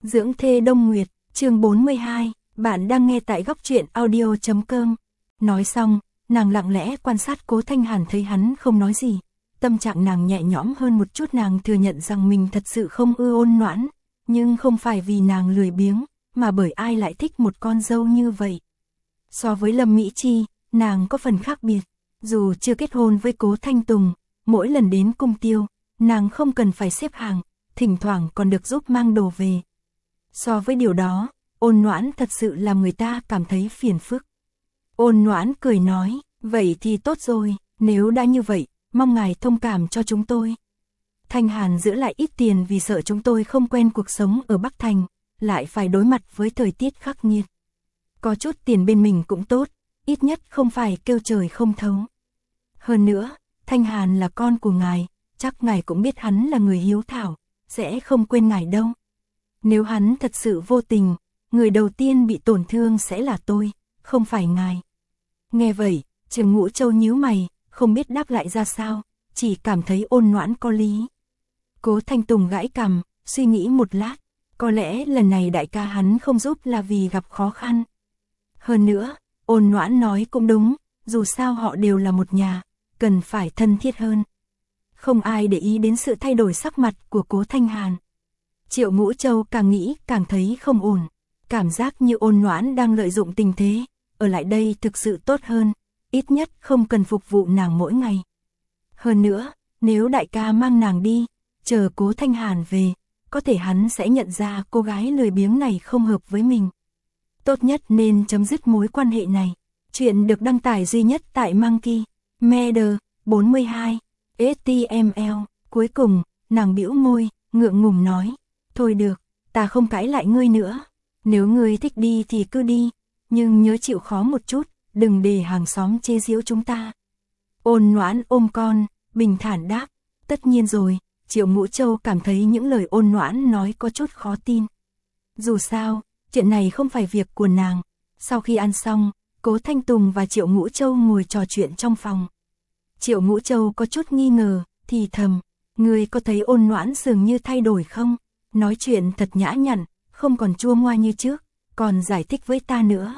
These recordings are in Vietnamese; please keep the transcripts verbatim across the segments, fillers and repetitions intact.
Dưỡng thê Đông Nguyệt, chương bốn mươi hai, bạn đang nghe tại góc truyện audio chấm com. Nói xong, nàng lặng lẽ quan sát Cố Thanh Hàn, thấy hắn không nói gì. Tâm trạng nàng nhẹ nhõm hơn một chút, nàng thừa nhận rằng mình thật sự không ưa Ôn Noãn, nhưng không phải vì nàng lười biếng, mà bởi ai lại thích một con dâu như vậy. So với Lâm Mỹ Chi, nàng có phần khác biệt. Dù chưa kết hôn với Cố Thanh Tùng, mỗi lần đến cung tiêu, nàng không cần phải xếp hàng, thỉnh thoảng còn được giúp mang đồ về. So với điều đó, Ôn Noãn thật sự làm người ta cảm thấy phiền phức. Ôn Noãn cười nói, vậy thì tốt rồi, nếu đã như vậy, mong ngài thông cảm cho chúng tôi. Thanh Hàn giữ lại ít tiền vì sợ chúng tôi không quen cuộc sống ở Bắc Thành, lại phải đối mặt với thời tiết khắc nghiệt. Có chút tiền bên mình cũng tốt, ít nhất không phải kêu trời không thấu. Hơn nữa, Thanh Hàn là con của ngài, chắc ngài cũng biết hắn là người hiếu thảo, sẽ không quên ngài đâu. Nếu hắn thật sự vô tình, người đầu tiên bị tổn thương sẽ là tôi, không phải ngài. Nghe vậy, Trường Ngũ Châu nhíu mày, không biết đáp lại ra sao, chỉ cảm thấy Ôn Noãn có lý. Cố Thanh Tùng gãi cằm, suy nghĩ một lát, có lẽ lần này đại ca hắn không giúp là vì gặp khó khăn. Hơn nữa, Ôn Noãn nói cũng đúng, dù sao họ đều là một nhà, cần phải thân thiết hơn. Không ai để ý đến sự thay đổi sắc mặt của Cố Thanh Hàn. Triệu Ngũ Châu càng nghĩ càng thấy không ổn, cảm giác như Ôn Noãn đang lợi dụng tình thế, ở lại đây thực sự tốt hơn, ít nhất không cần phục vụ nàng mỗi ngày. Hơn nữa, nếu đại ca mang nàng đi, chờ Cố Thanh Hàn về, có thể hắn sẽ nhận ra cô gái lười biếng này không hợp với mình. Tốt nhất nên chấm dứt mối quan hệ này. Chuyện được đăng tải duy nhất tại Monkey Media bốn mươi hai ếch ti em lờ. Cuối cùng, nàng bĩu môi, ngượng ngùng nói, thôi được, ta không cãi lại ngươi nữa. Nếu ngươi thích đi thì cứ đi, nhưng nhớ chịu khó một chút, đừng để hàng xóm chê giễu chúng ta. Ôn Noãn ôm con, bình thản đáp, tất nhiên rồi. Triệu Ngũ Châu cảm thấy những lời Ôn Noãn nói có chút khó tin. Dù sao, chuyện này không phải việc của nàng. Sau khi ăn xong, Cố Thanh Tùng và Triệu Ngũ Châu ngồi trò chuyện trong phòng. Triệu Ngũ Châu có chút nghi ngờ, thì thầm, ngươi có thấy Ôn Noãn dường như thay đổi không? Nói chuyện thật nhã nhặn, không còn chua ngoa như trước, còn giải thích với ta nữa.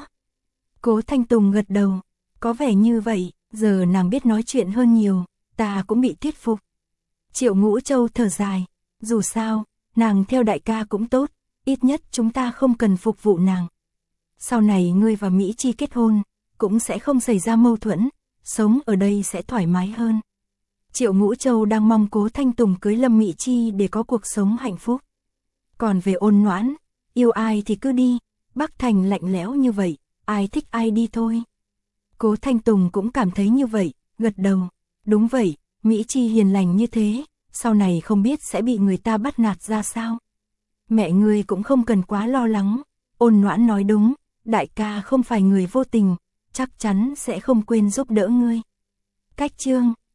Cố Thanh Tùng gật đầu, có vẻ như vậy, giờ nàng biết nói chuyện hơn nhiều, ta cũng bị thuyết phục. Triệu Ngũ Châu thở dài, dù sao, nàng theo đại ca cũng tốt, ít nhất chúng ta không cần phục vụ nàng. Sau này ngươi và Mỹ Chi kết hôn, cũng sẽ không xảy ra mâu thuẫn, sống ở đây sẽ thoải mái hơn. Triệu Ngũ Châu đang mong Cố Thanh Tùng cưới Lâm Mỹ Chi để có cuộc sống hạnh phúc. Còn về Ôn Noãn, yêu ai thì cứ đi, Bắc Thành lạnh lẽo như vậy, ai thích ai đi thôi. Cố Thanh Tùng cũng cảm thấy như vậy, gật đầu, đúng vậy, Mỹ Chi hiền lành như thế, sau này không biết sẽ bị người ta bắt nạt ra sao. Mẹ ngươi cũng không cần quá lo lắng, Ôn Noãn nói đúng, đại ca không phải người vô tình, chắc chắn sẽ không quên giúp đỡ ngươi. Cách chương